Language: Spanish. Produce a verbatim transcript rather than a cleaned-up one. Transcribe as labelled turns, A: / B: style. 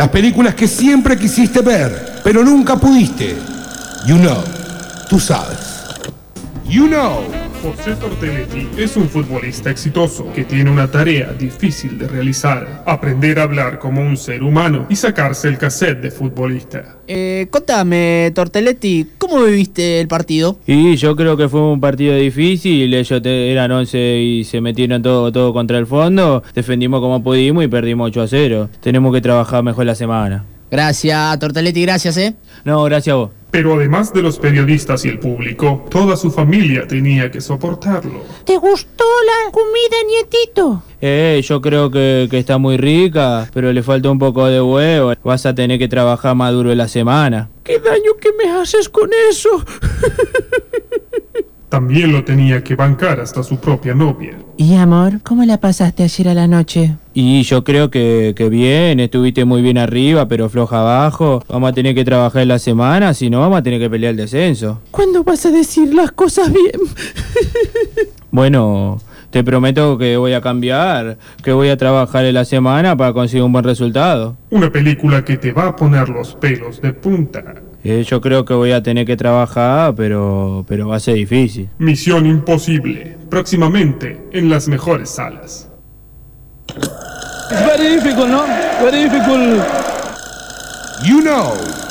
A: Las películas que siempre quisiste ver, pero nunca pudiste. You Know. Tú sabes. You Know.
B: José Torteletti es un futbolista exitoso que tiene una tarea difícil de realizar: aprender a hablar como un ser humano y sacarse el cassette de futbolista.
C: Eh, contame, Torteletti, ¿cómo viviste el partido?
D: Y yo creo que fue un partido difícil, ellos te, eran once y se metieron todo, todo contra el fondo, defendimos como pudimos y perdimos ocho a cero. Tenemos que trabajar mejor la semana.
C: Gracias, Torteletti, gracias, ¿eh?
D: No, gracias a vos.
B: Pero además de los periodistas y el público, toda su familia tenía que soportarlo.
E: ¿Te gustó la comida, nietito?
D: Eh, yo creo que, que está muy rica, pero le falta un poco de huevo. Vas a tener que trabajar más duro en la semana.
E: ¿Qué daño que me haces con eso?
B: También lo tenía que bancar hasta su propia novia.
E: Y amor, ¿cómo la pasaste ayer a la noche?
D: Y yo creo que, que bien, estuviste muy bien arriba, pero floja abajo. Vamos a tener que trabajar en la semana, si no vamos a tener que pelear el descenso.
E: ¿Cuándo vas a decir las cosas bien?
D: Bueno, te prometo que voy a cambiar, que voy a trabajar en la semana para conseguir un buen resultado.
B: Una película que te va a poner los pelos de punta.
D: Eh, yo creo que voy a tener que trabajar, pero, pero va a ser difícil.
B: Misión Imposible, próximamente en las mejores salas.
F: It's very difficult, no? Very difficult.
A: You Know.